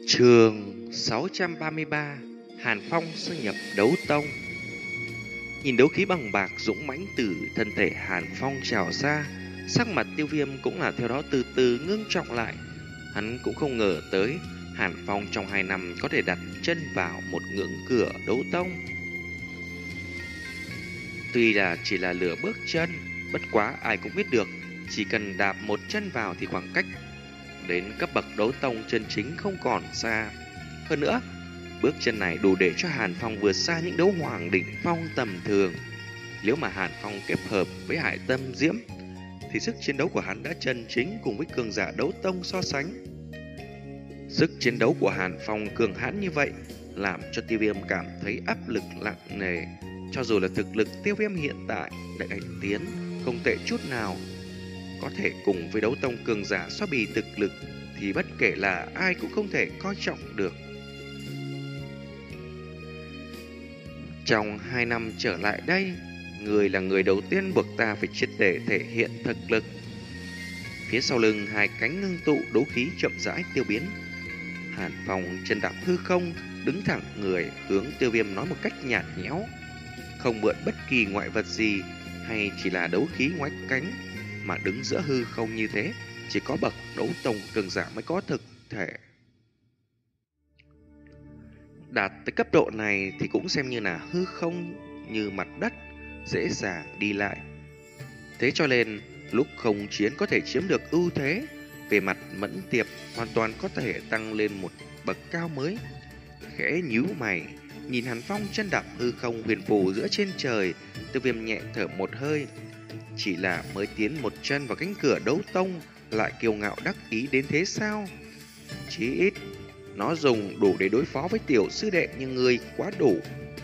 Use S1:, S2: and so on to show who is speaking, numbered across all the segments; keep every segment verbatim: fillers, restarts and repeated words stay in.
S1: Chương sáu trăm ba mươi ba. Hàn Phong xâm nhập đấu tông. Nhìn đấu khí bằng bạc dũng mãnh từ thân thể Hàn Phong trào ra, sắc mặt Tiêu Viêm cũng là theo đó từ từ ngưng trọng lại. Hắn cũng không ngờ tới Hàn Phong trong hai năm có thể đặt chân vào một ngưỡng cửa đấu tông. Tuy là chỉ là lửa bước chân, bất quá ai cũng biết được, chỉ cần đạp một chân vào thì khoảng cách đến cấp bậc đấu tông chân chính không còn xa. Hơn nữa, bước chân này đủ để cho Hàn Phong vượt xa những đấu hoàng đỉnh phong tầm thường. Nếu mà Hàn Phong kết hợp với Hải Tâm Diễm, thì sức chiến đấu của hắn đã chân chính cùng với cường giả đấu tông so sánh. Sức chiến đấu của Hàn Phong cường hãn như vậy, làm cho Tiêu Viêm cảm thấy áp lực nặng nề. Cho dù là thực lực Tiêu Viêm hiện tại đã đánh tiến không tệ chút nào, có thể cùng với đấu tông cường giả so bì thực lực, thì bất kể là ai cũng không thể coi trọng được. Trong hai năm trở lại đây, người là người đầu tiên buộc ta phải triệt để thể hiện thực lực. Phía sau lưng hai cánh ngưng tụ đấu khí chậm rãi tiêu biến. Hàn Phong chân đạp hư không, đứng thẳng người hướng Tiêu Viêm nói một cách nhạt nhẽo, không mượn bất kỳ ngoại vật gì hay chỉ là đấu khí ngoái cánh, mà đứng giữa hư không như thế, chỉ có bậc đấu tông cường giả mới có thực thể. Đạt tới cấp độ này thì cũng xem như là hư không như mặt đất, dễ dàng đi lại. Thế cho nên lúc không chiến có thể chiếm được ưu thế, về mặt mẫn tiệp hoàn toàn có thể tăng lên một bậc cao mới. Khẽ nhíu mày, nhìn Hàn Phong chân đạp hư không huyền phù giữa trên trời, Tiêu Viêm nhẹ thở một hơi. Chỉ là mới tiến một chân vào cánh cửa đấu tông, lại kiêu ngạo đắc ý đến thế sao? Chí ít nó dùng đủ để đối phó với tiểu sư đệ như ngươi quá đủ.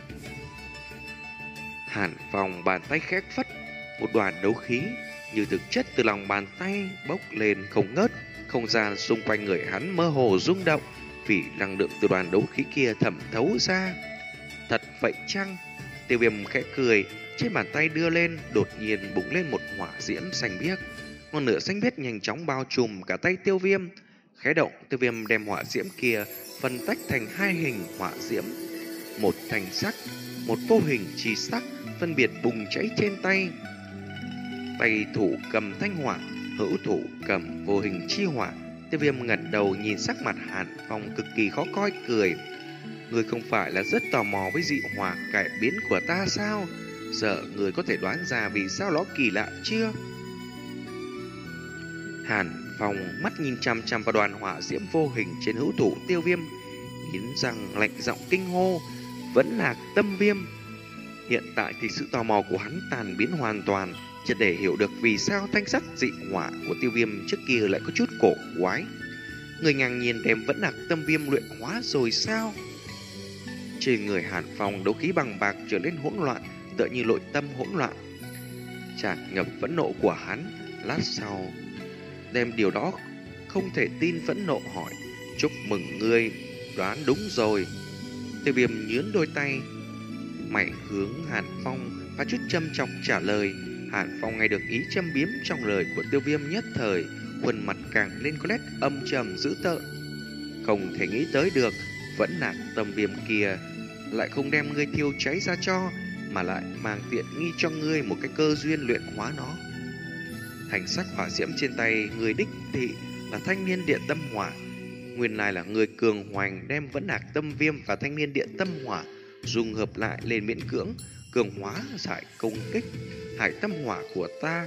S1: Hàn Phong bàn tay khẽ phất, một đoàn đấu khí như thực chất từ lòng bàn tay bốc lên không ngớt. Không gian xung quanh người hắn mơ hồ rung động, vì năng lượng từ đoàn đấu khí kia thẩm thấu ra. Thật vậy chăng? Tiêu Viêm khẽ cười, trên bàn tay đưa lên, đột nhiên bùng lên một hỏa diễm xanh biếc. Ngọn lửa xanh biếc nhanh chóng bao trùm cả tay Tiêu Viêm. Khẽ động, Tiêu Viêm đem hỏa diễm kia phân tách thành hai hình hỏa diễm, một thành sắc, một vô hình chi sắc, phân biệt bùng cháy trên tay. Tay thủ cầm thanh hỏa, hữu thủ cầm vô hình chi hỏa. Tiêu Viêm ngẩng đầu nhìn sắc mặt Hàn Phong cực kỳ khó coi, cười: "Ngươi không phải là rất tò mò với dị hỏa cải biến của ta sao? Giờ ngươi có thể đoán ra vì sao nó kỳ lạ chưa?" Hàn Phong mắt nhìn chằm chằm vào đoàn hỏa diễm vô hình trên hữu thủ Tiêu Viêm, nghiến răng lạnh giọng kinh hô: "Vẫn là Tâm Viêm!" Hiện tại thì sự tò mò của hắn tàn biến hoàn toàn, chỉ để hiểu được vì sao thanh sắc dị hỏa của Tiêu Viêm trước kia lại có chút cổ quái. Người ngang nhiên đem Vẫn Lạc Tâm Viêm luyện hóa rồi sao? Trên người Hàn Phong đấu khí bằng bạc trở nên hỗn loạn, tựa như nội tâm hỗn loạn. Tràn ngập phẫn nộ của hắn, lát sau đem điều đó không thể tin phẫn nộ hỏi: "Chúc mừng ngươi, đoán đúng rồi." Tiêu Viêm nhướn đôi tay, mày hướng Hàn Phong và chút châm chọc trả lời. Hàn Phong nghe được ý châm biếm trong lời của Tiêu Viêm, nhất thời khuôn mặt càng lên có nét âm trầm dữ tợn. Không thể nghĩ tới được, Vẫn Lạc Tâm Viêm kia lại không đem ngươi thiêu cháy ra cho, mà lại mang tiện nghi cho ngươi một cái cơ duyên luyện hóa nó. Thành sắc hỏa diễm trên tay người đích thị là Thanh Niên Điện Tâm Hỏa. Nguyên lai là người cường hoành đem Vẫn Lạc Tâm Viêm và Thanh Niên Điện Tâm Hỏa dung hợp lại lên miễn cưỡng cường hóa giải công kích Hải Tâm Hỏa của ta.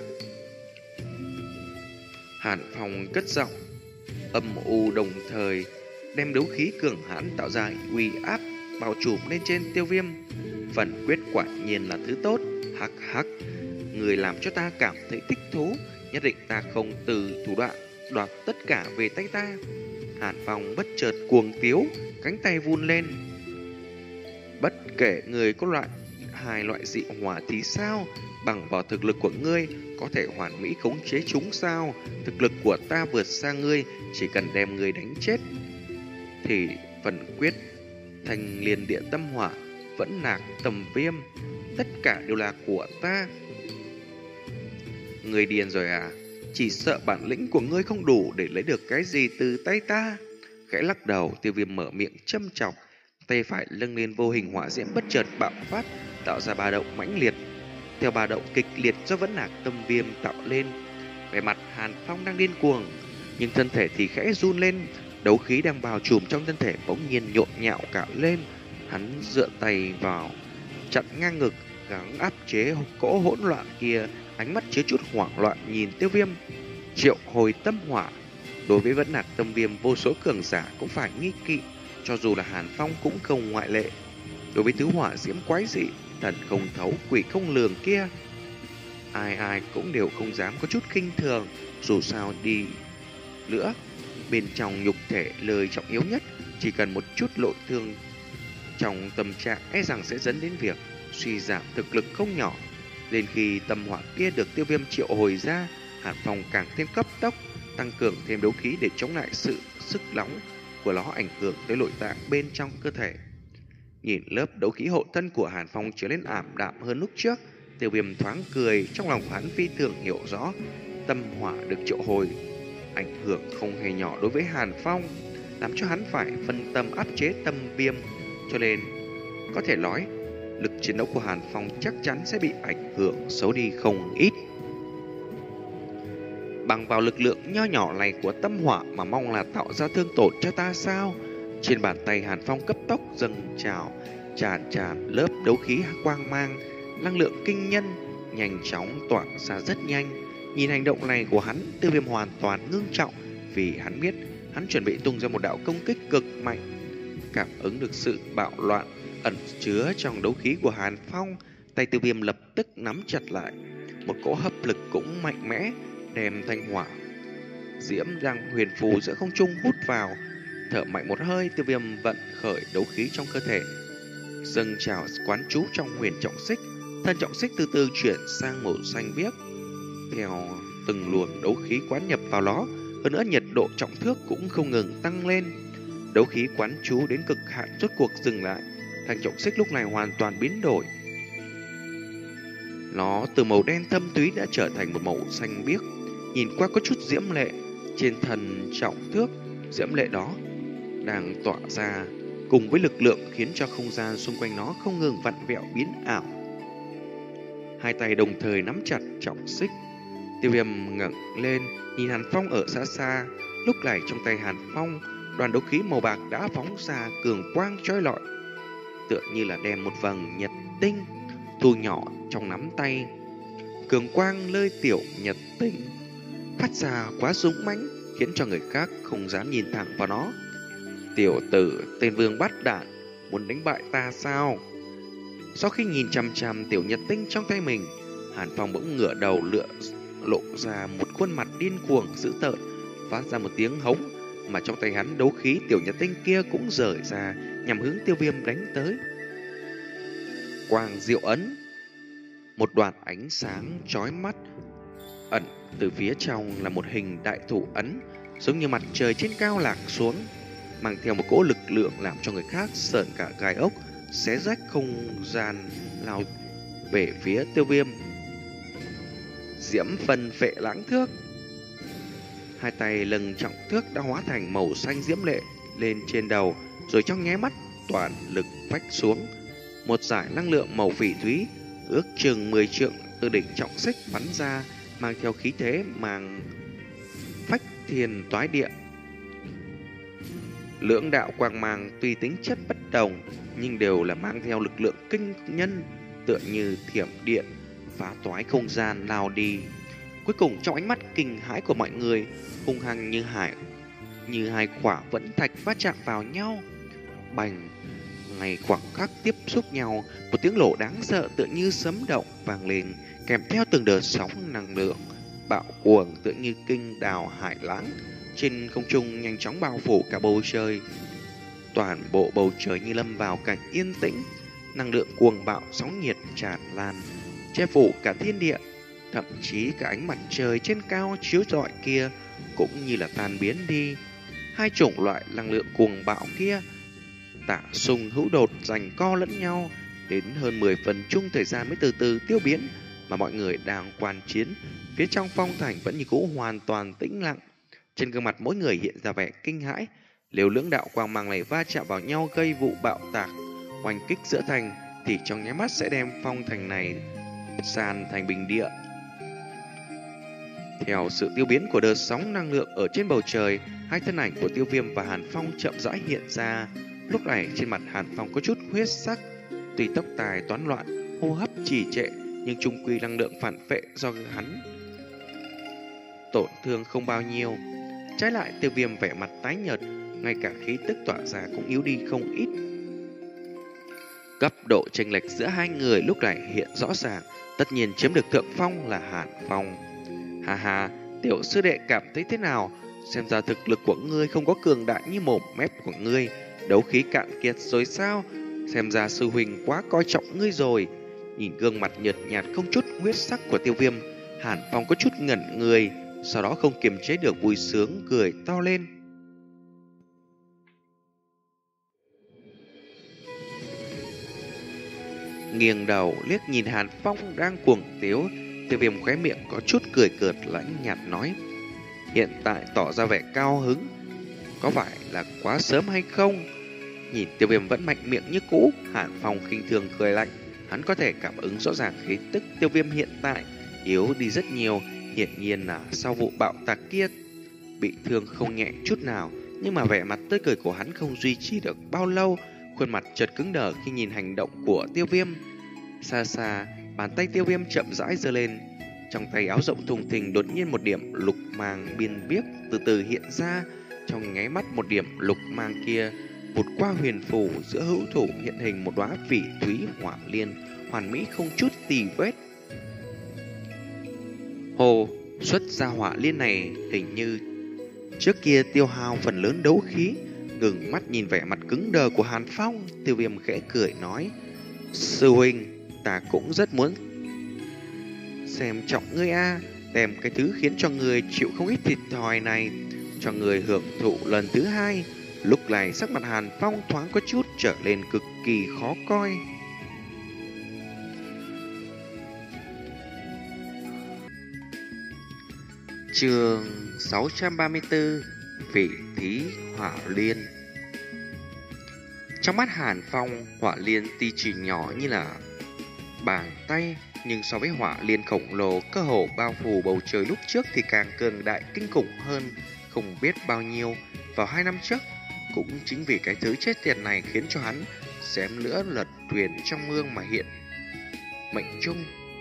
S1: Hàn Phong cất giọng âm u, đồng thời đem đấu khí cường hãn tạo ra uy áp bao trùm lên trên Tiêu Viêm. Phần quyết quả nhiên là thứ tốt. Hắc hắc, người làm cho ta cảm thấy thích thú, nhất định ta không từ thủ đoạn đoạt tất cả về tay ta. Hàn Phong bất chợt cuồng tiếu, cánh tay vun lên: "Bất kể người có loại hai loại dị hỏa thì sao? Bằng vào thực lực của ngươi có thể hoàn mỹ khống chế chúng sao? Thực lực của ta vượt xa ngươi, chỉ cần đem ngươi đánh chết thì phần quyết, Thanh Liên Điện Tâm Hỏa, Vẫn Lạc Tâm Viêm, tất cả đều là của ta." "Ngươi điên rồi à? Chỉ sợ bản lĩnh của ngươi không đủ để lấy được cái gì từ tay ta." khẽ lắc đầu, Tiêu Viêm mở miệng châm chọc, tay phải lưng lên vô hình hỏa diễm bất chợt bạo phát, tạo ra ba động mãnh liệt. Theo ba động kịch liệt do vẫn lạc tâm viêm tạo lên, vẻ mặt Hàn Phong đang điên cuồng, nhưng thân thể thì khẽ run lên, đấu khí đang bao trùm trong thân thể bỗng nhiên nhộn nhạo cả lên. Hắn dựa tay vào chặn ngang ngực, gắng áp chế cỗ hỗn loạn kia, ánh mắt chứa chút hoảng loạn nhìn Tiêu Viêm. Triệu hồi tâm hỏa, đối với vẫn lạc tâm viêm vô số cường giả cũng phải nghi kỵ, cho dù là Hàn Phong cũng không ngoại lệ. Đối với thứ hỏa diễm quái dị, thần không thấu quỷ không lường kia, ai ai cũng đều không dám có chút khinh thường. Dù sao đi nữa, bên trong nhục thể lời trọng yếu nhất, chỉ cần một chút nội thương trong tâm trạng e rằng sẽ dẫn đến việc suy giảm thực lực không nhỏ. Đến khi tâm hỏa kia được Tiêu Viêm triệu hồi ra, Hàn Phong càng thêm cấp tốc tăng cường thêm đấu khí để chống lại sự sức nóng của nó ảnh hưởng tới nội tạng bên trong cơ thể. Nhìn lớp đấu khí hộ thân của Hàn Phong trở nên ảm đạm hơn lúc trước, Tiêu Viêm thoáng cười, trong lòng hắn phi thường hiểu rõ tâm hỏa được triệu hồi ảnh hưởng không hề nhỏ đối với Hàn Phong, làm cho hắn phải phân tâm áp chế tâm viêm, cho nên có thể nói lực chiến đấu của Hàn Phong chắc chắn sẽ bị ảnh hưởng xấu đi không ít. Bằng vào lực lượng nho nhỏ này của tâm hỏa mà mong là tạo ra thương tổn cho ta sao? Trên bàn tay Hàn Phong cấp tốc dâng trào, tràn tràn lớp đấu khí quang mang, năng lượng kinh nhân nhanh chóng tỏa ra rất nhanh. Nhìn hành động này của hắn, Tiêu Viêm hoàn toàn ngưng trọng, vì hắn biết hắn chuẩn bị tung ra một đạo công kích cực mạnh. Cảm ứng được sự bạo loạn ẩn chứa trong đấu khí của Hàn Phong, tay Tiêu Viêm lập tức nắm chặt lại. Một cỗ hấp lực cũng mạnh mẽ đem thanh hỏa diễm đang huyền phù giữa không trung hút vào. Thở mạnh một hơi, Tiêu Viêm vận khởi đấu khí trong cơ thể, dâng trào quán trú trong huyền trọng xích. Thân trọng xích từ từ chuyển sang màu xanh biếc, theo từng luồng đấu khí quán nhập vào nó. Hơn nữa nhiệt độ trọng thước cũng không ngừng tăng lên. Đấu khí quán trú đến cực hạn rốt cuộc dừng lại. Thanh trọng xích lúc này hoàn toàn biến đổi, nó từ màu đen thâm thúy đã trở thành một màu xanh biếc, nhìn qua có chút diễm lệ. Trên thần trọng thước, diễm lệ đó đang tỏa ra cùng với lực lượng khiến cho không gian xung quanh nó không ngừng vặn vẹo biến ảo. Hai tay đồng thời nắm chặt trọng xích. Tiêu Viêm ngẩng lên nhìn Hàn Phong ở xa xa. Lúc này trong tay Hàn Phong, đoàn đấu khí màu bạc đã phóng ra cường quang chói lọi, tựa như là đem một vầng nhật tinh thu nhỏ trong nắm tay. Cường quang lơi tiểu nhật tinh phát ra quá dũng mãnh, khiến cho người khác không dám nhìn thẳng vào nó. Tiểu tử, tên vương bắt đạn, muốn đánh bại ta sao? Sau khi nhìn chằm chằm tiểu nhật tinh trong tay mình, Hàn Phong bỗng ngửa đầu lựa lộ ra một khuôn mặt điên cuồng dữ tợn, phát ra một tiếng hống, mà trong tay hắn đấu khí tiểu nhật tinh kia cũng rời ra nhằm hướng Tiêu Viêm đánh tới. Quang diệu ấn, một đoàn ánh sáng chói mắt ẩn từ phía trong là một hình đại thủ ấn, giống như mặt trời trên cao lạc xuống, mang theo một cỗ lực lượng làm cho người khác sởn cả gai ốc, xé rách không gian lao về phía Tiêu Viêm. Diễm phân phệ lãng thước, hai tay lưng trọng thước đã hóa thành màu xanh diễm lệ lên trên đầu, rồi trong nháy mắt toàn lực phách xuống. Một giải năng lượng màu phỉ thúy ước chừng mười trượng từ đỉnh trọng xích bắn ra, mang theo khí thế mang phách thiên toái địa. Lưỡng đạo quang mang tuy tính chất bất đồng, nhưng đều là mang theo lực lượng kinh nhân, tựa như thiểm điện phá toái không gian lao đi. Cuối cùng trong ánh mắt kinh hãi của mọi người, hung hăng như hải như hai quả vẫn thạch va chạm vào nhau. Bành, ngay khoảng khắc tiếp xúc nhau, một tiếng nổ đáng sợ tựa như sấm động vang lên, kèm theo từng đợt sóng năng lượng bạo cuồng tựa như kinh đào hải lãng, trên không trung nhanh chóng bao phủ cả bầu trời. Toàn bộ bầu trời như lâm vào cảnh yên tĩnh, năng lượng cuồng bạo sóng nhiệt tràn lan, che phủ cả thiên địa. Thậm chí cả ánh mặt trời trên cao chiếu rọi kia cũng như là tan biến đi. Hai chủng loại năng lượng cuồng bạo kia tả sung hữu đột giằng co lẫn nhau, đến hơn mười phần chung thời gian mới từ từ tiêu biến. Mà mọi người đang quan chiến phía trong phong thành vẫn như cũ hoàn toàn tĩnh lặng. Trên gương mặt mỗi người hiện ra vẻ kinh hãi, Nếu lưỡng đạo quang mang này va chạm vào nhau gây vụ bạo tạc, oanh kích giữa thành, thì trong nháy mắt sẽ đem phong thành này san thành bình địa. Theo sự tiêu biến của đợt sóng năng lượng ở trên bầu trời, hai thân ảnh của Tiêu Viêm và Hàn Phong chậm rãi hiện ra. Lúc này trên mặt Hàn Phong có chút huyết sắc, tuy tóc tai toán loạn, hô hấp trì trệ, nhưng chung quy năng lượng phản phệ do hắn tổn thương không bao nhiêu. Trái lại Tiêu Viêm vẻ mặt tái nhợt, ngay cả khí tức tỏa ra cũng yếu đi không ít. Cấp độ chênh lệch giữa hai người lúc này hiện rõ ràng, tất nhiên chiếm được thượng phong là Hàn Phong. Ha ha, tiểu sư đệ cảm thấy thế nào? Xem ra thực lực của ngươi không có cường đại như mồm mép của ngươi, đấu khí cạn kiệt rồi sao? Xem ra sư huynh quá coi trọng ngươi rồi. Nhìn gương mặt nhợt nhạt không chút huyết sắc của Tiêu Viêm, Hàn Phong có chút ngẩn người, sau đó không kiềm chế được vui sướng cười to lên. Nghiêng đầu liếc nhìn Hàn Phong đang cuồng tiếu, Tiêu Viêm khóe miệng có chút cười cợt lãnh nhạt nói: hiện tại tỏ ra vẻ cao hứng, có phải là quá sớm hay không? Nhìn Tiêu Viêm vẫn mạnh miệng như cũ, Hàn Phong khinh thường cười lạnh. Hắn có thể cảm ứng rõ ràng khí tức Tiêu Viêm hiện tại yếu đi rất nhiều, hiển nhiên là sau vụ bạo tạc kia bị thương không nhẹ chút nào, nhưng mà vẻ mặt tươi cười của hắn không duy trì được bao lâu, khuôn mặt chợt cứng đờ khi nhìn hành động của Tiêu Viêm. Xa xa, bàn tay Tiêu Viêm chậm rãi giơ lên, trong tay áo rộng thùng thình đột nhiên một điểm lục mang biên biếc từ từ hiện ra. Trong nháy mắt một điểm lục mang kia vụt qua huyền phù, giữa hữu thủ hiện hình một đóa phỉ thúy hỏa liên, hoàn mỹ không chút tì vết. Hồ xuất ra hỏa liên này hình như trước kia tiêu hao phần lớn đấu khí. Ngừng mắt nhìn vẻ mặt cứng đờ của Hàn Phong, Tiêu Viêm khẽ cười nói: sư huynh, ta cũng rất muốn xem trọng ngươi a, đem cái thứ khiến cho người chịu không ít thiệt thòi này cho người hưởng thụ lần thứ hai. Lúc này sắc mặt Hàn Phong thoáng có chút trở lên cực kỳ khó coi. Chương sáu trăm ba mươi tư, Phỉ thí hỏa liên. Trong mắt Hàn Phong, hỏa liên tuy chỉ nhỏ như là bàn tay, nhưng so với hỏa liên khổng lồ cơ hồ bao phủ bầu trời lúc trước thì càng cường đại kinh khủng hơn không biết bao nhiêu. Vào hai năm trước, cũng chính vì cái thứ chết tiệt này khiến cho hắn xém nữa lật thuyền trong mương mà hiện mệnh chung.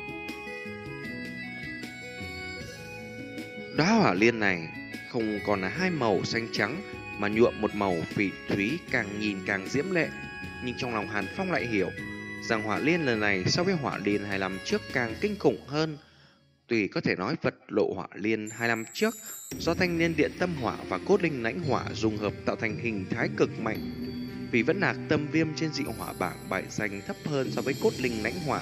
S1: Đóa hỏa liên này không còn là hai màu xanh trắng mà nhuộm một màu phỉ thúy, càng nhìn càng diễm lệ. Nhưng trong lòng Hàn Phong lại hiểu rằng hỏa liên lần này so với hỏa liên hai năm trước càng kinh khủng hơn. Tuy có thể nói vật lộ hỏa liên hai năm trước do thanh liên điện tâm hỏa và cốt linh lãnh hỏa dùng hợp tạo thành hình thái cực mạnh, vì vẫn lạc tâm viêm trên dị hỏa bảng bài danh thấp hơn so với cốt linh lãnh hỏa.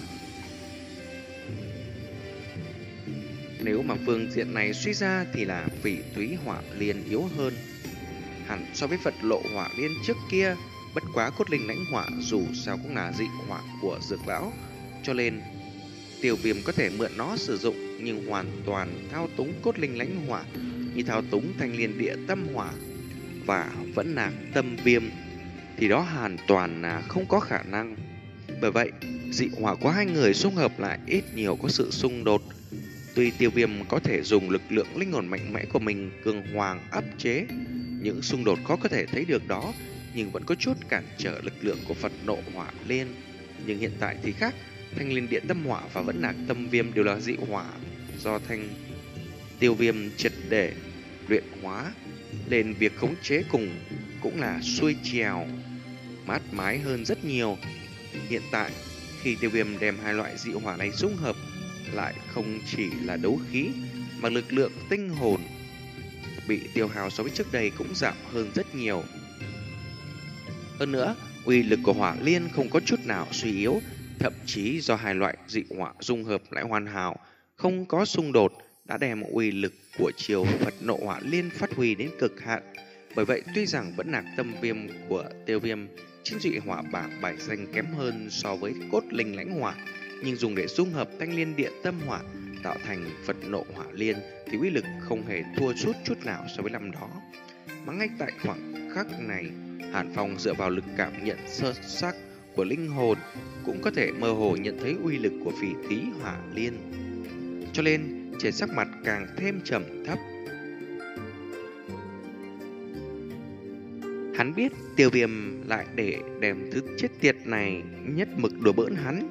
S1: Nếu mà phương diện này suy ra thì là phỉ thúy hỏa liên yếu hơn hẳn so với vật lộ hỏa liên trước kia. Bất quá cốt linh lãnh hỏa dù sao cũng là dị hỏa của dược lão, cho nên Tiêu Viêm có thể mượn nó sử dụng, nhưng hoàn toàn thao túng cốt linh lãnh hỏa như thao túng thanh liên địa tâm hỏa và vẫn lạc tâm viêm thì đó hoàn toàn là không có khả năng. Bởi vậy dị hỏa của hai người xung hợp lại ít nhiều có sự xung đột. Tuy Tiêu Viêm có thể dùng lực lượng linh hồn mạnh mẽ của mình cường hoàng áp chế những xung đột khó có thể thấy được đó, nhưng vẫn có chút cản trở lực lượng của Phật nộ hỏa liên. Nhưng hiện tại thì khác, thanh liên điện tâm hỏa và vẫn lạc tâm viêm đều là dị hỏa do thanh Tiêu Viêm triệt để luyện hóa, nên việc khống chế cùng cũng là xuôi trèo, mát mái hơn rất nhiều. Hiện tại khi Tiêu Viêm đem hai loại dị hỏa này dung hợp, lại không chỉ là đấu khí mà lực lượng tinh hồn bị tiêu hao so với trước đây cũng giảm hơn rất nhiều. Hơn nữa, uy lực của hỏa liên không có chút nào suy yếu, thậm chí do hai loại dị hỏa dung hợp lại hoàn hảo, không có xung đột, đã đem uy lực của chiều Phật nộ hỏa liên phát huy đến cực hạn. Bởi vậy tuy rằng vẫn lạc tâm viêm của Tiêu Viêm trên dị hỏa bảng bài danh kém hơn so với cốt linh lãnh hỏa, nhưng dùng để dung hợp thanh liên địa tâm hỏa tạo thành Phật nộ hỏa liên thì uy lực không hề thua chút chút nào so với năm đó. Mà ngay tại khoảng khắc này, Hàn Phong dựa vào lực cảm nhận sơ sắc của linh hồn cũng có thể mơ hồ nhận thấy uy lực của phỉ thí hỏa liên. Cho nên trên sắc mặt càng thêm trầm thấp. Hắn biết Tiêu Viêm lại để đem thứ chết tiệt này nhất mực đùa bỡn hắn.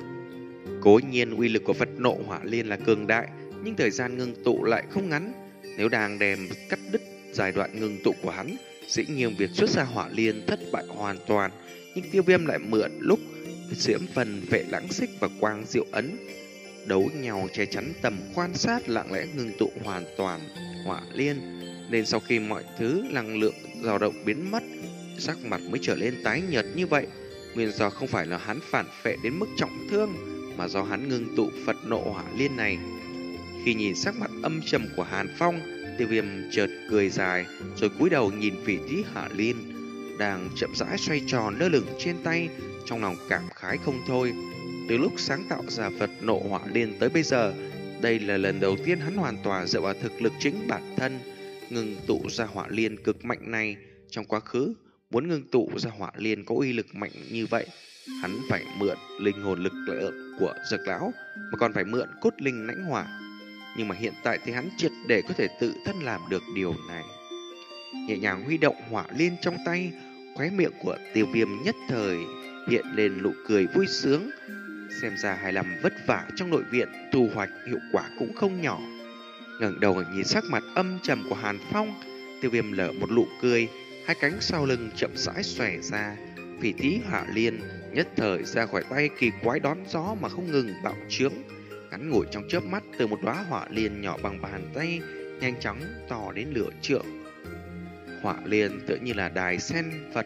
S1: Cố nhiên uy lực của Phật nộ hỏa liên là cường đại, nhưng thời gian ngưng tụ lại không ngắn. Nếu đang đem cắt đứt giai đoạn ngưng tụ của hắn, dĩ nhiên việc xuất ra hỏa liên thất bại hoàn toàn. Nhưng Tiêu Viêm lại mượn lúc diễm phần vệ lãng xích và quang diệu ấn đấu nhau che chắn tầm quan sát, lặng lẽ ngưng tụ hoàn toàn hỏa liên. Nên sau khi mọi thứ năng lượng dao động biến mất, sắc mặt mới trở lên tái nhợt như vậy. Nguyên do không phải là hắn phản phệ đến mức trọng thương, mà do hắn ngưng tụ Phật nộ hỏa liên này. Khi nhìn sắc mặt âm trầm của Hàn Phong, Tiêu Viêm chợt cười dài, rồi cúi đầu nhìn phỉ thí hỏa liên đang chậm rãi xoay tròn lơ lửng trên tay, trong lòng cảm khái không thôi. Từ lúc sáng tạo ra Phật nộ hỏa liên tới bây giờ, đây là lần đầu tiên hắn hoàn toàn dựa vào thực lực chính bản thân ngưng tụ ra hỏa liên cực mạnh này. Trong quá khứ, muốn ngưng tụ ra hỏa liên có uy lực mạnh như vậy, hắn phải mượn linh hồn lực lượng của Dược lão, mà còn phải mượn cốt linh lãnh hỏa. Nhưng mà hiện tại thì hắn triệt để có thể tự thân làm được điều này. Nhẹ nhàng huy động hỏa liên trong tay, khóe miệng của Tiêu Viêm nhất thời hiện lên nụ cười vui sướng. Xem ra hai năm vất vả trong nội viện, thu hoạch hiệu quả cũng không nhỏ. Ngẩng đầu nhìn sắc mặt âm trầm của Hàn Phong, Tiêu Viêm lở một nụ cười, hai cánh sau lưng chậm rãi xòe ra, phỉ thí hỏa liên nhất thời ra khỏi tay kỳ quái đón gió mà không ngừng bạo trướng. Ngắn ngủi trong chớp mắt, từ một đóa hỏa liên nhỏ bằng bàn tay nhanh chóng to đến nửa trượng. Hỏa liên tựa như là đài sen Phật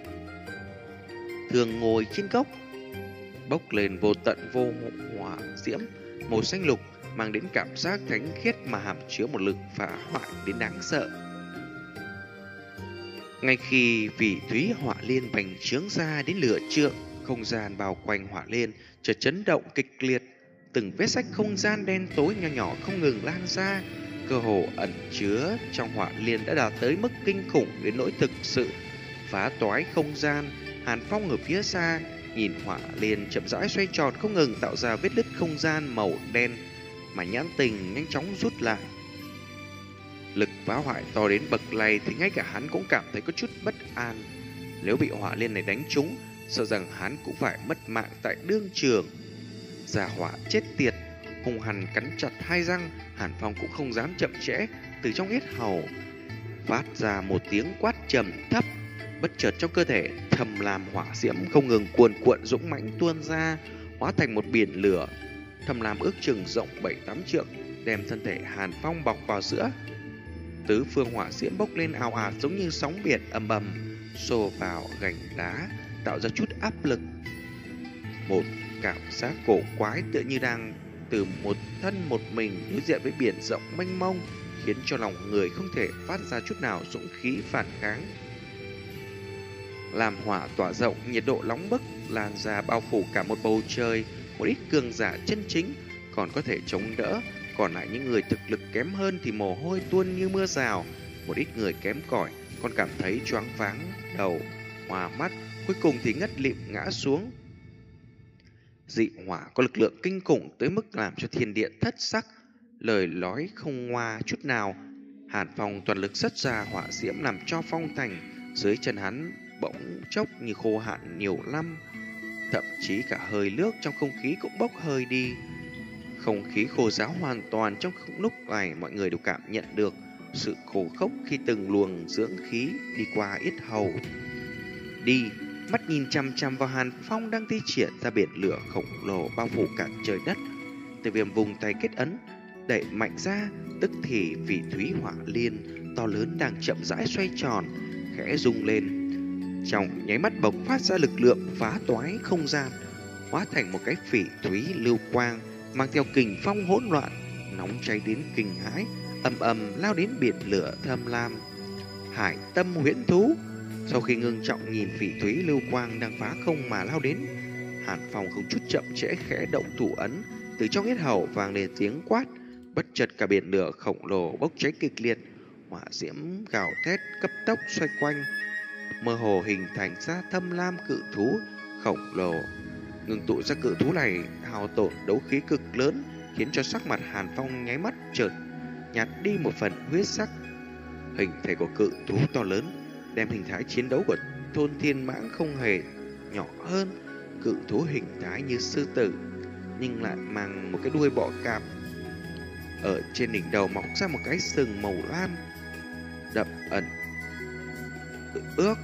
S1: thường ngồi trên gốc, bốc lên vô tận vô hỏa diễm màu xanh lục, mang đến cảm giác thánh khiết mà hàm chứa một lực phá hoại đến đáng sợ. Ngay khi vị thúy hỏa liên bành trướng ra đến nửa trượng, không gian bao quanh hỏa liên chợt chấn động kịch liệt, từng vết rách không gian đen tối nhỏ nhỏ không ngừng lan ra, cơ hồ ẩn chứa trong hỏa liên đã đạt tới mức kinh khủng đến nỗi thực sự phá toái không gian. Hàn Phong ở phía xa nhìn hỏa liên chậm rãi xoay tròn không ngừng, tạo ra vết nứt không gian màu đen, mà nhãn tình nhanh chóng rút lại. Lực phá hoại to đến bậc này thì ngay cả hắn cũng cảm thấy có chút bất an. Nếu bị hỏa liên này đánh trúng, sợ rằng hắn cũng phải mất mạng tại đương trường. Giả hỏa chết tiệt, hung hằn cắn chặt hai răng, Hàn Phong cũng không dám chậm trễ, từ trong yết hầu phát ra một tiếng quát trầm thấp. Bất chợt trong cơ thể thầm làm hỏa diễm không ngừng cuồn cuộn dũng mãnh tuôn ra, hóa thành một biển lửa. Thầm làm ước chừng rộng bảy tám trượng, đem thân thể Hàn Phong bọc vào giữa. Tứ phương hỏa diễm bốc lên ào ạt giống như sóng biển ầm ầm xô vào gành đá, tạo ra chút áp lực. Một cảm giác cổ quái tựa như đang từ một thân một mình đối diện với biển rộng mênh mông, khiến cho lòng người không thể phát ra chút nào dũng khí phản kháng. Làm hỏa tỏa rộng, nhiệt độ nóng bức lan ra bao phủ cả một bầu trời. Một ít cường giả chân chính còn có thể chống đỡ, còn lại những người thực lực kém hơn thì mồ hôi tuôn như mưa rào. Một ít người kém cỏi còn cảm thấy choáng váng đầu, hoa mắt, cuối cùng thì ngất lịm ngã xuống. Dị hỏa có lực lượng kinh khủng tới mức làm cho thiên địa thất sắc, lời nói không ngoa chút nào. Hàn Phong toàn lực xuất ra hỏa diễm làm cho phong thành dưới chân hắn bỗng chốc như khô hạn nhiều năm, thậm chí cả hơi nước trong không khí cũng bốc hơi đi. Không khí khô ráo hoàn toàn. Trong lúc này mọi người đều cảm nhận được sự khô khốc khi từng luồng dưỡng khí đi qua yết hầu. Đi, mắt nhìn chằm chằm vào Hàn Phong đang thi triển ra biển lửa khổng lồ bao phủ cả trời đất. Tiêu Viêm vùng tay kết ấn, đẩy mạnh ra, tức thì vị thúy hỏa liên to lớn đang chậm rãi xoay tròn, khẽ rung lên. Trong nháy mắt bộc phát ra lực lượng phá toái không gian, hóa thành một cái phỉ thúy lưu quang mang theo kình phong hỗn loạn, nóng cháy đến kinh hãi, ầm ầm lao đến biển lửa thâm lam. Hải tâm huyễn thú. Sau khi ngưng trọng nhìn phỉ thúy lưu quang đang phá không mà lao đến, Hàn Phong không chút chậm trễ khẽ động thủ ấn, từ trong yết hầu vang lên tiếng quát, Bất chợt cả biển lửa khổng lồ bốc cháy kịch liệt, hỏa diễm gào thét cấp tốc xoay quanh, mơ hồ hình thành ra thâm lam cự thú khổng lồ. Ngưng tụ ra cự thú này hao tổn đấu khí cực lớn, khiến cho sắc mặt Hàn Phong nháy mắt chợt nhạt đi một phần huyết sắc. Hình thể của cự thú to lớn đem hình thái chiến đấu của thôn thiên mãng không hề nhỏ hơn. Cự thú hình thái như sư tử nhưng lại mang một cái đuôi bọ cạp, ở trên đỉnh đầu mọc ra một cái sừng màu lam đậm ẩn ước,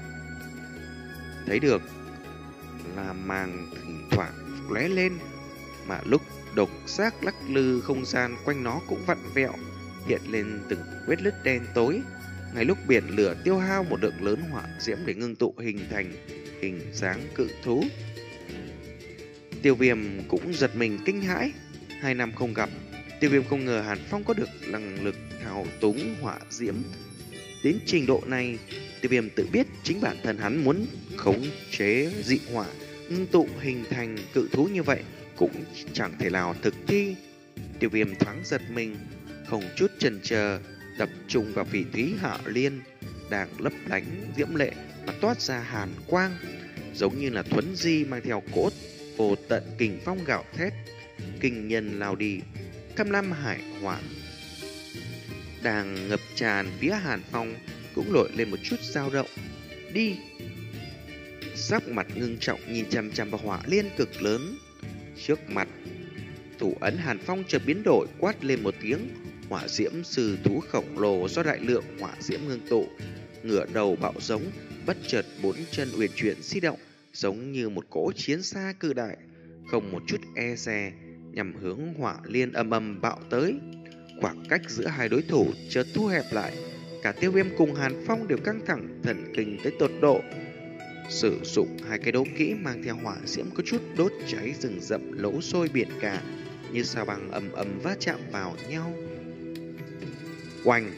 S1: thấy được là màng thỉnh thoảng lóe lên, mà lúc độc giác lắc lư, không gian quanh nó cũng vặn vẹo, hiện lên từng vết nứt đen tối. Ngay lúc biển lửa tiêu hao một lượng lớn hỏa diễm để ngưng tụ hình thành hình dáng cự thú, Tiêu Viêm cũng giật mình kinh hãi. Hai năm không gặp, Tiêu Viêm không ngờ Hàn Phong có được năng lực thao túng hỏa diễm đến trình độ này. Tiêu Viêm tự biết chính bản thân hắn muốn khống chế dị hỏa, ngưng tụ hình thành cự thú như vậy cũng chẳng thể nào thực thi. Tiêu Viêm thoáng giật mình, không chút chần chờ tập trung vào Phỉ Thúy Hạ Liên đang lấp lánh diễm lệ mà toát ra hàn quang, giống như là thuấn di mang theo cỗ vô tận kình phong gạo thét, kinh nhân lao đi. Tham lam hải hỏa đang ngập tràn phía Hàn Phong cũng nổi lên một chút dao động. Đi! Sắc mặt ngưng trọng nhìn chằm chằm vào hỏa liên cực lớn trước mặt. Thủ ấn Hàn Phong chợt biến đổi, quát lên một tiếng. Hỏa diễm sư thú khổng lồ do đại lượng hỏa diễm ngưng tụ, ngửa đầu bạo giống, bất chợt bốn chân uyển chuyển di động, giống như một cỗ chiến xa cự đại, không một chút e dè, nhằm hướng hỏa liên âm âm bạo tới. Khoảng cách giữa hai đối thủ chợt thu hẹp lại, cả Tiêu Viêm cùng Hàn Phong đều căng thẳng, thần kinh tới tột độ. Sử dụng hai cái đấu kỹ mang theo hỏa diễm có chút đốt cháy rừng rậm lỗ sôi biển cả, như sao băng ầm ầm va chạm vào nhau. Oanh!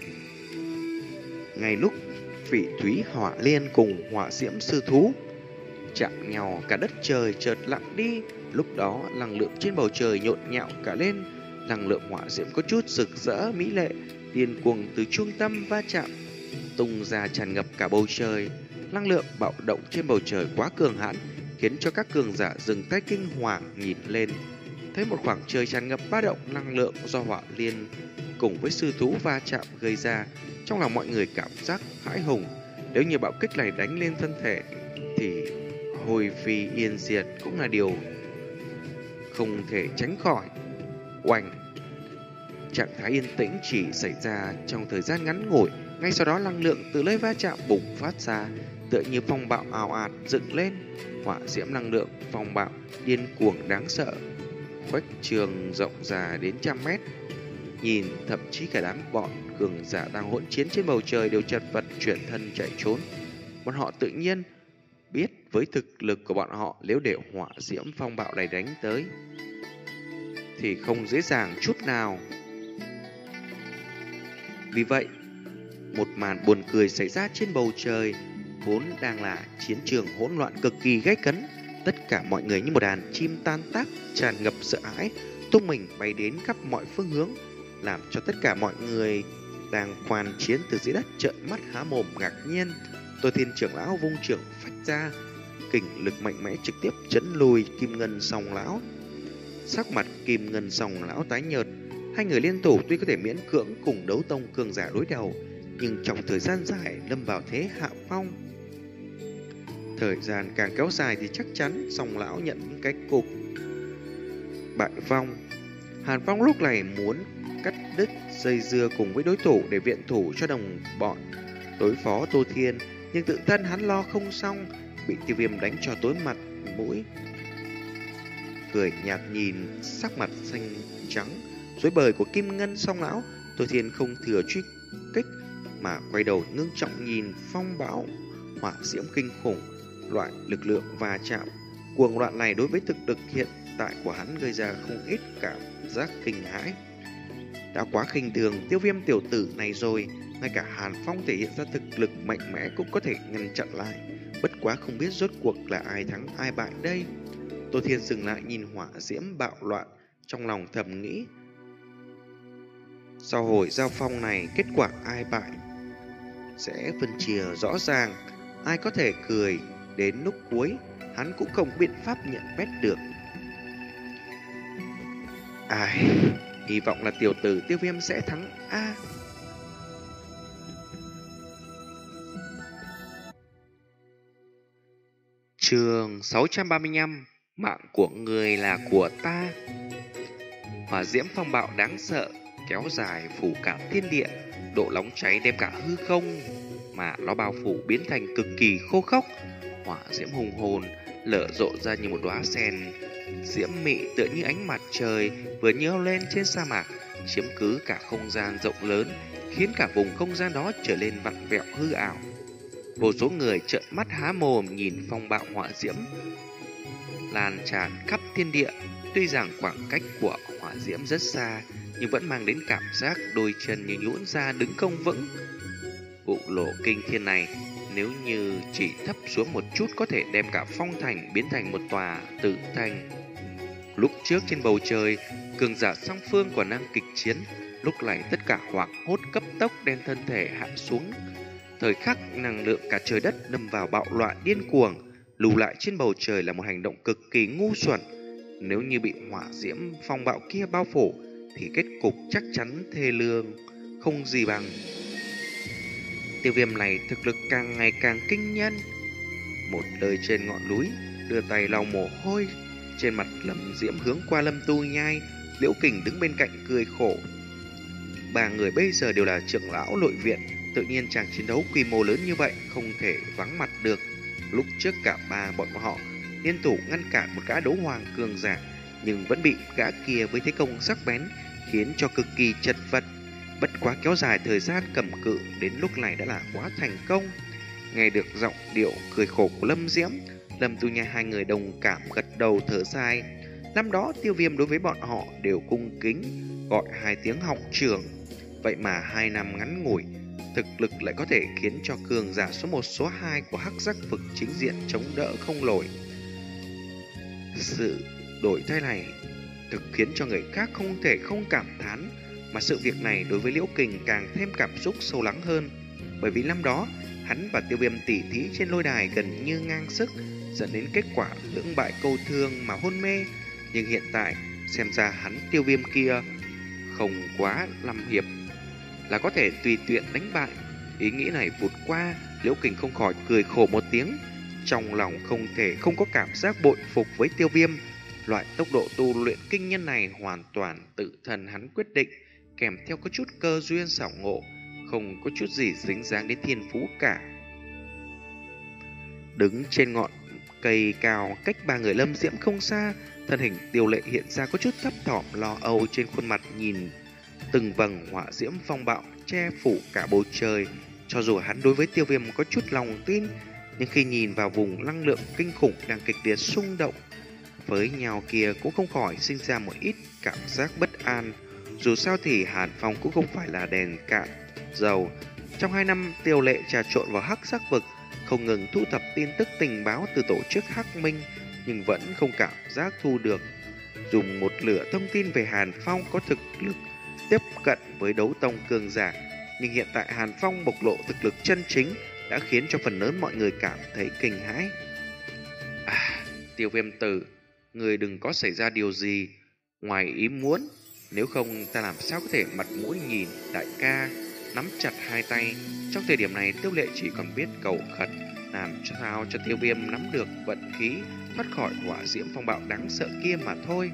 S1: Ngay lúc Phỉ Thúy Hỏa Liên cùng hỏa diễm sư thú chạm nhau, cả đất trời chợt lặng đi. Lúc đó năng lượng trên bầu trời nhộn nhạo cả lên, năng lượng hỏa diễm có chút rực rỡ mỹ lệ, điên cuồng từ trung tâm va chạm tung ra tràn ngập cả bầu trời. Năng lượng bạo động trên bầu trời quá cường hãn, khiến cho các cường giả dừng tay kinh hoàng nhìn lên, thấy một khoảng trời tràn ngập ba động năng lượng do hỏa liên cùng với sư thú va chạm gây ra. Trong lòng mọi người cảm giác hãi hùng, nếu như bạo kích này đánh lên thân thể thì hồi phi yên diệt cũng là điều không thể tránh khỏi. Oanh! Trạng thái yên tĩnh chỉ xảy ra trong thời gian ngắn ngủi, ngay sau đó năng lượng từ nơi va chạm bùng phát ra, tựa như phong bạo ào ạt dựng lên. Hỏa diễm năng lượng phong bạo điên cuồng đáng sợ, khuếch trường rộng ra đến trăm mét. Nhìn thậm chí cả đám bọn cường giả đang hỗn chiến trên bầu trời đều chật vật chuyển thân chạy trốn. Bọn họ tự nhiên biết với thực lực của bọn họ, nếu để hỏa diễm phong bạo này đánh tới thì không dễ dàng chút nào. Vì vậy, một màn buồn cười xảy ra trên bầu trời. Vốn đang là chiến trường hỗn loạn cực kỳ gay cấn, tất cả mọi người như một đàn chim tan tác, tràn ngập sợ hãi, tung mình bay đến khắp mọi phương hướng, làm cho tất cả mọi người đang quan chiến từ dưới đất trợn mắt há mồm ngạc nhiên. Tôi Thiên trưởng lão vung trưởng phách ra, kình lực mạnh mẽ trực tiếp chấn lùi Kim Ngân Song lão. Sắc mặt Kim Ngân Song lão tái nhợt, hai người liên thủ tuy có thể miễn cưỡng cùng đấu tông cường giả đối đầu, nhưng trong thời gian dài lâm vào thế hạ phong. Thời gian càng kéo dài thì chắc chắn Song lão nhận cái cục bại vong. Hàn Phong lúc này muốn cắt đứt dây dưa cùng với đối thủ để viện thủ cho đồng bọn đối phó Tô Thiên, nhưng tự thân hắn lo không xong, bị Tiêu Viêm đánh cho tối mặt mũi. Cười nhạt nhìn sắc mặt xanh trắng rối bời của Kim Ngân Song lão, Tô Thiên không thừa truy kích mà quay đầu ngưng trọng nhìn phong bão hỏa diễm kinh khủng. Loại lực lượng va chạm cuồng loạn này đối với thực lực hiện tại của hắn gây ra không ít cảm giác kinh hãi. Đã quá khinh thường Tiêu Viêm tiểu tử này rồi, ngay cả Hàn Phong thể hiện ra thực lực mạnh mẽ cũng có thể ngăn chặn lại. Bất quá không biết rốt cuộc là ai thắng ai bại đây. Tô Thiên dừng lại nhìn hỏa diễm bạo loạn, trong lòng thầm nghĩ. Sau hồi giao phong này, kết quả ai bại sẽ phân chia rõ ràng. Ai có thể cười đến lúc cuối, hắn cũng không có biện pháp nhận biết được. Ai, hy vọng là tiểu tử Tiêu Viêm sẽ thắng a. Chương sáu trăm ba mươi lăm. Mạng của người là của ta. Hỏa diễm phong bạo đáng sợ kéo dài phủ cả thiên địa, độ nóng cháy đem cả hư không mà nó bao phủ biến thành cực kỳ khô khốc. Hỏa diễm hùng hồn lở rộ ra như một đóa sen diễm mị, tựa như ánh mặt trời vừa nhô lên trên sa mạc, chiếm cứ cả không gian rộng lớn, khiến cả vùng không gian đó trở nên vặn vẹo hư ảo. Vô số người trợn mắt há mồm nhìn phong bạo hỏa diễm lan tràn khắp thiên địa. Tuy rằng khoảng cách của hỏa diễm rất xa, nhưng vẫn mang đến cảm giác đôi chân như nhũn ra đứng không vững. Vụ nổ kinh thiên này, nếu như chỉ thấp xuống một chút, có thể đem cả phong thành biến thành một tòa tử thành. Lúc trước trên bầu trời, cường giả song phương còn đang kịch chiến, lúc này tất cả hoảng hốt cấp tốc đem thân thể hạ xuống. Thời khắc năng lượng cả trời đất đâm vào bạo loạn điên cuồng, lùi lại trên bầu trời là một hành động cực kỳ ngu xuẩn. Nếu như bị hỏa diễm phong bạo kia bao phủ, thì kết cục chắc chắn thê lương không gì bằng. Tiêu Viêm này thực lực càng ngày càng kinh nhân. Một đời trên ngọn núi, đưa tay lau mồ hôi trên mặt Lâm Diễm, hướng qua Lâm Tu Nhai. Liễu Kình đứng bên cạnh cười khổ. Ba người bây giờ đều là trưởng lão nội viện, tự nhiên chàng chiến đấu quy mô lớn như vậy không thể vắng mặt được. Lúc trước cả ba bọn họ liên thủ ngăn cản một gã đấu hoàng cường giả, nhưng vẫn bị gã kia với thế công sắc bén khiến cho cực kỳ chật vật. Bất quá kéo dài thời gian cầm cự đến lúc này đã là quá thành công. Nghe được giọng điệu cười khổ của Lâm Diễm, Lâm Tu Nhai hai người đồng cảm gật đầu thở dài. Năm đó Tiêu Viêm đối với bọn họ đều cung kính gọi hai tiếng học trưởng, vậy mà hai năm ngắn ngủi, thực lực lại có thể khiến cho cường giả số một số hai của Hắc Giác Vực chính diện chống đỡ không nổi. Sự đổi thay này thực khiến cho người khác không thể không cảm thán, mà sự việc này đối với Liễu Kình càng thêm cảm xúc sâu lắng hơn. Bởi vì năm đó hắn và Tiêu Viêm tỉ thí trên lôi đài gần như ngang sức, dẫn đến kết quả lưỡng bại câu thương mà hôn mê. Nhưng hiện tại xem ra hắn Tiêu Viêm kia không quá năm hiệp là có thể tùy tiện đánh bại. Ý nghĩ này vụt qua, Liễu Kình không khỏi cười khổ một tiếng, trong lòng không thể không có cảm giác bội phục với Tiêu Viêm. Loại tốc độ tu luyện kinh nhân này hoàn toàn tự thân hắn quyết định, kèm theo có chút cơ duyên xảo ngộ, không có chút gì dính dáng đến thiên phú cả. Đứng trên ngọn cây cao cách ba người Lâm Diễm không xa, thân hình Tiêu Lệ hiện ra có chút thấp thỏm lo âu trên khuôn mặt, nhìn từng vầng hỏa diễm phong bạo che phủ cả bầu trời. Cho dù hắn đối với Tiêu Viêm có chút lòng tin, nhưng khi nhìn vào vùng năng lượng kinh khủng đang kịch liệt xung động với nhau kia, cũng không khỏi sinh ra một ít cảm giác bất an. Dù sao thì Hàn Phong cũng không phải là đèn cạn dầu. Trong hai năm Tiêu Lệ trà trộn vào Hắc Giác Vực, không ngừng thu thập tin tức tình báo từ tổ chức Hắc Minh, nhưng vẫn không cảm giác thu được dùng một lửa thông tin về Hàn Phong có thực lực tiếp cận với đấu tông cường giả. Nhưng hiện tại Hàn Phong bộc lộ thực lực chân chính đã khiến cho phần lớn mọi người cảm thấy kinh hãi. À, Tiêu Viêm tử, người đừng có xảy ra điều gì ngoài ý muốn, nếu không ta làm sao có thể mặt mũi nhìn đại ca. Nắm chặt hai tay, trong thời điểm này Tiêu Lệ chỉ còn biết cầu khẩn, làm cho sao cho Tiêu Viêm nắm được vận khí thoát khỏi hỏa diễm phong bạo đáng sợ kia mà thôi.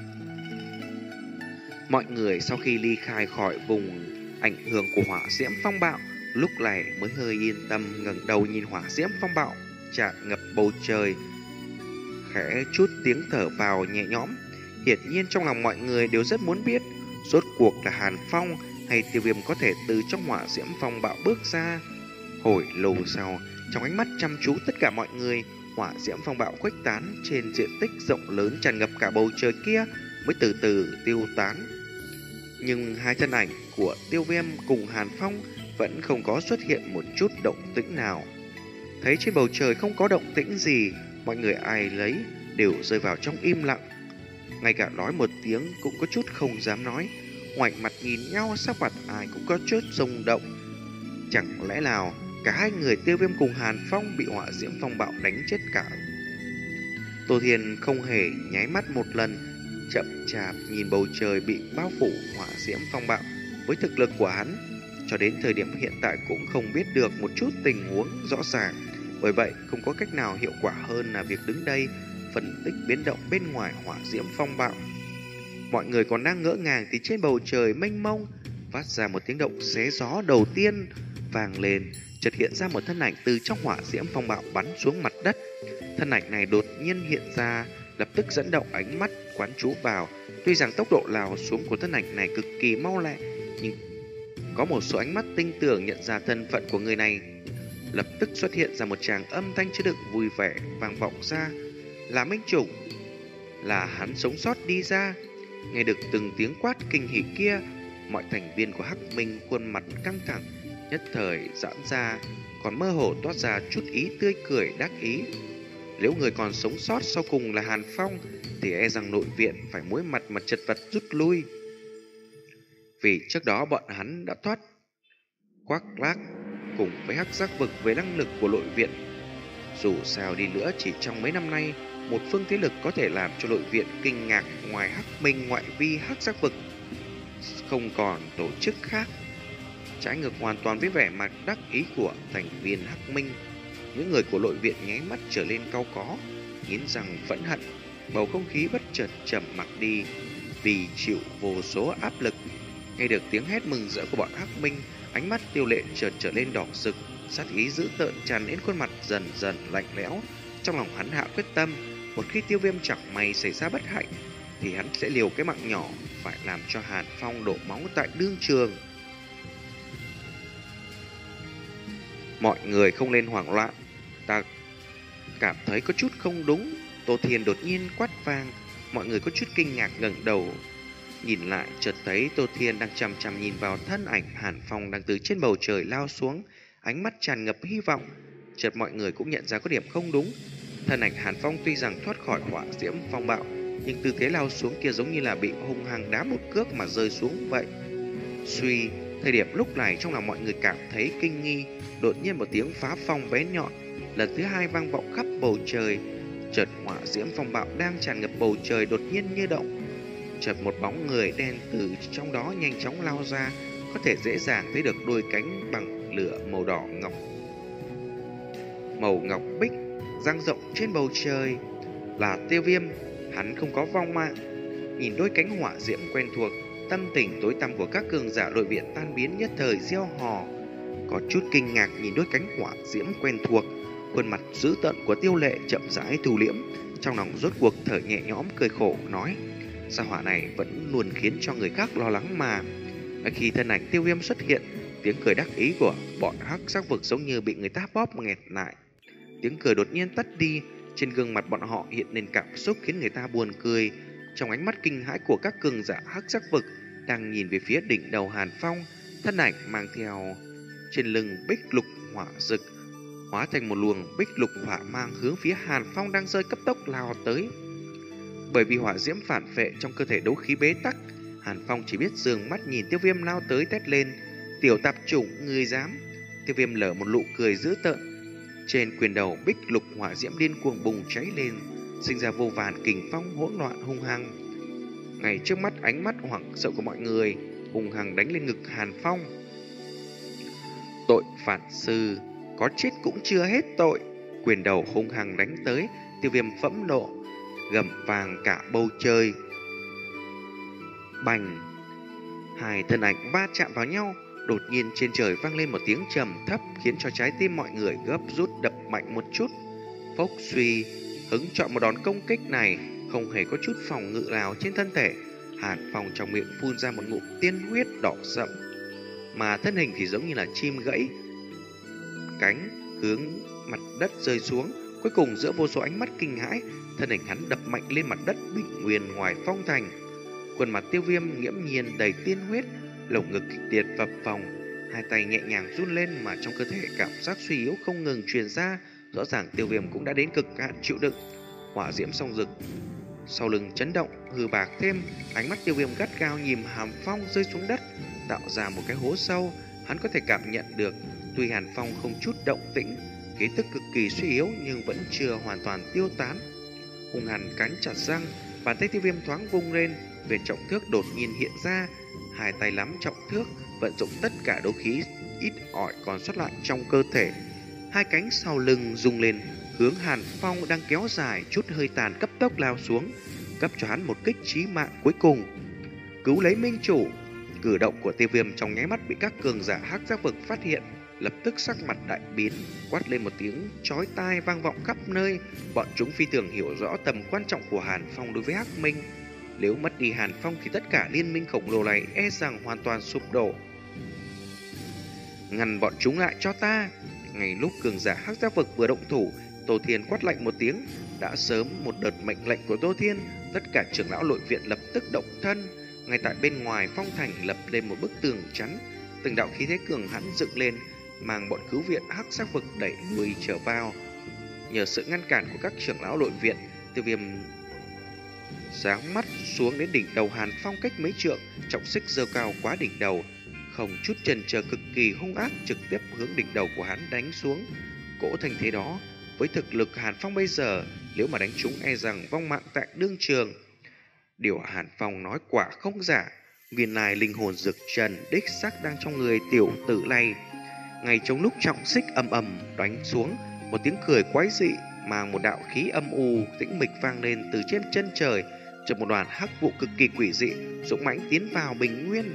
S1: Mọi người sau khi ly khai khỏi vùng ảnh hưởng của hỏa diễm phong bạo, lúc này mới hơi yên tâm ngẩng đầu nhìn hỏa diễm phong bạo tràn ngập bầu trời, khẽ chút tiếng thở vào nhẹ nhõm. Hiển nhiên trong lòng mọi người đều rất muốn biết rốt cuộc là Hàn Phong hay Tiêu Viêm có thể từ trong hỏa diễm phong bạo bước ra. Hồi lâu sau, trong ánh mắt chăm chú tất cả mọi người, hỏa diễm phong bạo khuếch tán trên diện tích rộng lớn tràn ngập cả bầu trời kia mới từ từ tiêu tán. Nhưng hai thân ảnh của Tiêu Viêm cùng Hàn Phong vẫn không có xuất hiện một chút động tĩnh nào. Thấy trên bầu trời không có động tĩnh gì, mọi người ai lấy đều rơi vào trong im lặng. Ngay cả nói một tiếng cũng có chút không dám nói. ngoảnh mặt nhìn nhau, sắc mặt ai cũng có chút rung động. Chẳng lẽ nào cả hai người Tiêu Viêm cùng Hàn Phong bị hỏa diễm phong bạo đánh chết cả? Tô Thiên không hề nháy mắt một lần, chậm chạp nhìn bầu trời bị bao phủ hỏa diễm phong bạo. Với thực lực của hắn, cho đến thời điểm hiện tại cũng không biết được một chút tình huống rõ ràng. Bởi vậy, không có cách nào hiệu quả hơn là việc đứng đây phân tích biến động bên ngoài hỏa diễm phong bạo. Mọi người còn đang ngỡ ngàng thì trên bầu trời mênh mông phát ra một tiếng động xé gió đầu tiên vang lên, chợt hiện ra một thân ảnh từ trong hỏa diễm phong bạo bắn xuống mặt đất. Thân ảnh này đột nhiên hiện ra, lập tức dẫn động ánh mắt quán chú vào. Tuy rằng tốc độ lao xuống của thân ảnh này cực kỳ mau lẹ, nhưng có một số ánh mắt tinh tường nhận ra thân phận của người này. Lập tức xuất hiện ra một tràng âm thanh chứa đựng vui vẻ vang vọng ra, là Minh Trùng. Là hắn sống sót đi ra. Nghe được từng tiếng quát kinh hỉ kia, mọi thành viên của Hắc Minh khuôn mặt căng thẳng, nhất thời giãn ra, còn mơ hồ toát ra chút ý tươi cười đắc ý. Nếu người còn sống sót sau cùng là Hàn Phong thì e rằng nội viện phải muối mặt mà chật vật rút lui. Vì trước đó bọn hắn đã thoát quắc lác cùng với Hắc Giác Vực về năng lực của nội viện. Dù sao đi nữa, chỉ trong mấy năm nay, một phương thế lực có thể làm cho nội viện kinh ngạc ngoài Hắc Minh ngoại vi Hắc Giác Vực, không còn tổ chức khác. Trái ngược hoàn toàn với vẻ mặt đắc ý của thành viên Hắc Minh, những người của nội viện nháy mắt trở lên cau có, nghiến răng phẫn hận. Bầu không khí bất chợt trầm mặc đi vì chịu vô số áp lực. Nghe được tiếng hét mừng rỡ của bọn Hắc Minh, ánh mắt Tiêu Lệ chợt trở lên đỏ rực, sát ý dữ tợn tràn đến khuôn mặt dần dần lạnh lẽo. Trong lòng hắn hạ quyết tâm, một khi Tiêu Viêm chẳng may xảy ra bất hạnh thì hắn sẽ liều cái mạng nhỏ, phải làm cho Hàn Phong đổ máu tại đương trường. Mọi người không nên hoảng loạn, ta cảm thấy có chút không đúng. Tô Thiên đột nhiên quát vang, mọi người có chút kinh ngạc ngẩng đầu nhìn lại, chợt thấy Tô Thiên đang chằm chằm nhìn vào thân ảnh Hàn Phong đang từ trên bầu trời lao xuống, ánh mắt tràn ngập hy vọng. Chợt mọi người cũng nhận ra có điểm không đúng. Thân ảnh Hàn Phong tuy rằng thoát khỏi hỏa diễm phong bạo, nhưng tư thế lao xuống kia giống như là bị hung hăng đá một cước mà rơi xuống vậy. Suy, thời điểm lúc này trong lòng mọi người cảm thấy kinh nghi, đột nhiên một tiếng phá phong bé nhọn lần thứ hai vang vọng khắp bầu trời. Chợt hỏa diễm phong bạo đang tràn ngập bầu trời đột nhiên như động. Chợt một bóng người đen từ trong đó nhanh chóng lao ra, có thể dễ dàng thấy được đôi cánh bằng lửa màu đỏ ngọc, màu ngọc bích dang rộng trên bầu trời. Là Tiêu Viêm. Hắn không có vong mạng. Nhìn đôi cánh hỏa diễm quen thuộc, tâm tình tối tăm của các cường giả nội viện tan biến, nhất thời gieo hò. Có chút kinh ngạc nhìn đôi cánh hỏa diễm quen thuộc, khuôn mặt dữ tợn của Tiêu Lệ chậm rãi thu liễm, trong lòng rốt cuộc thở nhẹ nhõm cười khổ nói: Gia hỏa này vẫn luôn khiến cho người khác lo lắng mà. Và khi thân ảnh Tiêu Viêm xuất hiện, tiếng cười đắc ý của bọn Hắc Giác Vực giống như bị người ta bóp nghẹt lại. Tiếng cười đột nhiên tắt đi, trên gương mặt bọn họ hiện lên cảm xúc khiến người ta buồn cười. Trong ánh mắt kinh hãi của các cường giả Hắc Giác Vực đang nhìn về phía đỉnh đầu Hàn Phong, thân ảnh mang theo trên lưng bích lục hỏa rực hóa thành một luồng bích lục hỏa mang hướng phía Hàn Phong đang rơi cấp tốc lao tới. Bởi vì hỏa diễm phản phệ trong cơ thể đấu khí bế tắc, Hàn Phong chỉ biết dường mắt nhìn Tiêu Viêm lao tới thét lên: Tiểu tạp chủng, ngươi dám! Tiêu Viêm lở một nụ cười dữ tợn. Trên quyền đầu bích lục hỏa diễm điên cuồng bùng cháy lên, sinh ra vô vàn kình phong hỗn loạn hung hăng. Ngay trước mắt ánh mắt hoảng sợ của mọi người, hung hăng đánh lên ngực Hàn Phong. Tội phản sư, có chết cũng chưa hết tội. Quyền đầu hung hăng đánh tới, Tiêu Viêm phẫn nộ gầm vàng cả bầu trời. Bành! Hai thân ảnh va chạm vào nhau. Đột nhiên trên trời vang lên một tiếng trầm thấp, khiến cho trái tim mọi người gấp rút đập mạnh một chút. Phốc suy, hứng chọn một đòn công kích này, không hề có chút phòng ngự nào trên thân thể. Hàn Phong trong miệng phun ra một ngụm tiên huyết đỏ sậm, mà thân hình thì giống như là chim gãy cánh hướng mặt đất rơi xuống. Cuối cùng giữa vô số ánh mắt kinh hãi, thân hình hắn đập mạnh lên mặt đất bình nguyên ngoài phong thành. Khuôn mặt Tiêu Viêm nghiễm nhiên đầy tiên huyết, lồng ngực kịch liệt phập phồng, hai tay nhẹ nhàng run lên mà trong cơ thể cảm giác suy yếu không ngừng truyền ra. Rõ ràng Tiêu Viêm cũng đã đến cực hạn chịu đựng. Hỏa diễm song rực Sau lưng chấn động, hư bạc thêm, ánh mắt Tiêu Viêm gắt gao nhìn Hàn Phong rơi xuống đất, tạo ra một cái hố sâu. Hắn có thể cảm nhận được, tuy Hàn Phong không chút động tĩnh, khí tức cực kỳ suy yếu nhưng vẫn chưa hoàn toàn tiêu tán. Hung hăng cắn chặt răng, bàn tay Tiêu Viêm thoáng vung lên, viên trọng thước đột nhiên hiện ra, hai tay nắm trọng thước, vận dụng tất cả đấu khí ít ỏi còn sót lại trong cơ thể. Hai cánh sau lưng rung lên, hướng Hàn Phong đang kéo dài chút hơi tàn cấp tốc lao xuống, cấp cho hắn một kích chí mạng cuối cùng. Cứu lấy minh chủ. Cử động của Tiêu Viêm trong nháy mắt bị các cường giả hắc giác vực phát hiện, lập tức sắc mặt đại biến, quát lên một tiếng chói tai vang vọng khắp nơi. Bọn chúng phi thường hiểu rõ tầm quan trọng của Hàn Phong đối với Hắc Minh. Nếu mất đi Hàn Phong thì tất cả liên minh khổng lồ này e rằng hoàn toàn sụp đổ. Ngăn bọn chúng lại cho ta. Ngay lúc cường giả hắc giác vực vừa động thủ, Tô Thiên quát lạnh một tiếng. Đã sớm một đợt mệnh lệnh của Tô Thiên, tất cả trưởng lão nội viện lập tức động thân. Ngay tại bên ngoài phong thành lập lên một bức tường chắn, từng đạo khí thế cường hãn dựng lên, mang bọn cứu viện hắc giác vực đẩy lui trở vào. Nhờ sự ngăn cản của các trưởng lão nội viện, Tiêu Viêm giáng mắt xuống đến đỉnh đầu Hàn Phong cách mấy trượng, trọng xích giơ cao quá đỉnh đầu, không chút chần chờ cực kỳ hung ác trực tiếp hướng đỉnh đầu của hắn đánh xuống. Cỗ thành thế đó, với thực lực Hàn Phong bây giờ, nếu mà đánh trúng e rằng vong mạng tại đương trường. Điều Hàn Phong nói quả không giả, viên này linh hồn dược trần đích xác đang trong người tiểu tử này. Ngay trong lúc trọng xích ầm ầm đánh xuống, một tiếng cười quái dị mang một đạo khí âm u tĩnh mịch vang lên từ trên chân trời, chợt một đoàn hắc vụ cực kỳ quỷ dị dũng mãnh tiến vào bình nguyên.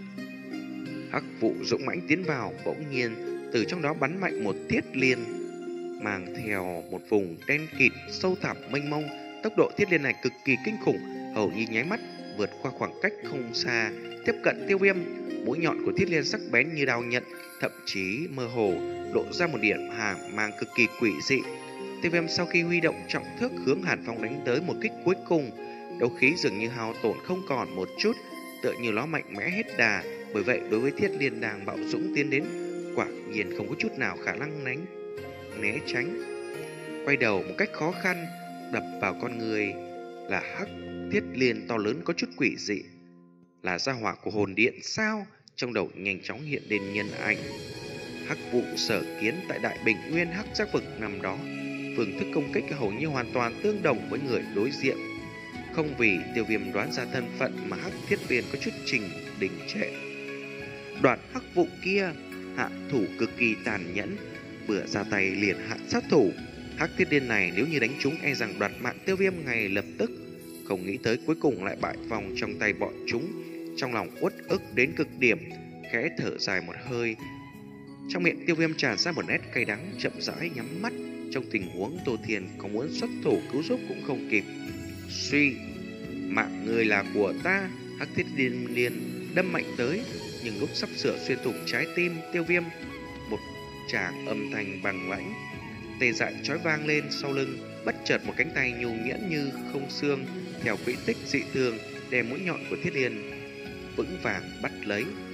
S1: Hắc vụ dũng mãnh tiến vào, bỗng nhiên từ trong đó bắn mạnh một thiết liên, mang theo một vùng đen kịt sâu thẳm mênh mông. Tốc độ thiết liên này cực kỳ kinh khủng, hầu như nháy mắt vượt qua khoảng cách không xa, tiếp cận Tiêu Viêm. Mũi nhọn của thiết liên sắc bén như đao nhận, thậm chí mơ hồ lộ ra một điểm hàm mang cực kỳ quỷ dị. Tiêu Viêm sau khi huy động trọng thước hướng Hàn Phong đánh tới một kích cuối cùng, đấu khí dường như hao tổn không còn một chút, tựa như nó mạnh mẽ hết đà. Bởi vậy đối với thiết liên đang bạo dũng tiến đến, quả nhiên không có chút nào khả năng đánh né tránh. Quay đầu một cách khó khăn, đập vào con người là hắc thiết liên to lớn có chút quỷ dị. Là gia hỏa của hồn điện sao? Trong đầu nhanh chóng hiện lên nhân ảnh hắc vụ sở kiến tại Đại Bình Nguyên hắc giác vực năm đó. Phương thức công kích hầu như hoàn toàn tương đồng với người đối diện. Không vì Tiêu Viêm đoán ra thân phận mà hắc thiết liên có chút trình đình trệ. Đoạn hắc vụ kia hạ thủ cực kỳ tàn nhẫn, vừa ra tay liền hạ sát thủ. Hắc thiết liên này nếu như đánh trúng e rằng đoạt mạng Tiêu Viêm ngay lập tức. Không nghĩ tới cuối cùng lại bại vòng trong tay bọn chúng, trong lòng uất ức đến cực điểm, khẽ thở dài một hơi. Trong miệng Tiêu Viêm tràn ra một nét cay đắng, chậm rãi nhắm mắt. Trong tình huống Tô Thiên có muốn xuất thủ cứu giúp cũng không kịp. Suy, mạng người là của ta. Hắc thiết liên liên đâm mạnh tới, nhưng lúc sắp sửa xuyên thủng trái tim Tiêu Viêm, một tràng âm thanh bằng lãnh tê dại chói vang lên sau lưng. Bất chợt một cánh tay nhu nhuyễn như không xương theo quỹ tích dị thường đem mũi nhọn của thiết liên vững vàng bắt lấy.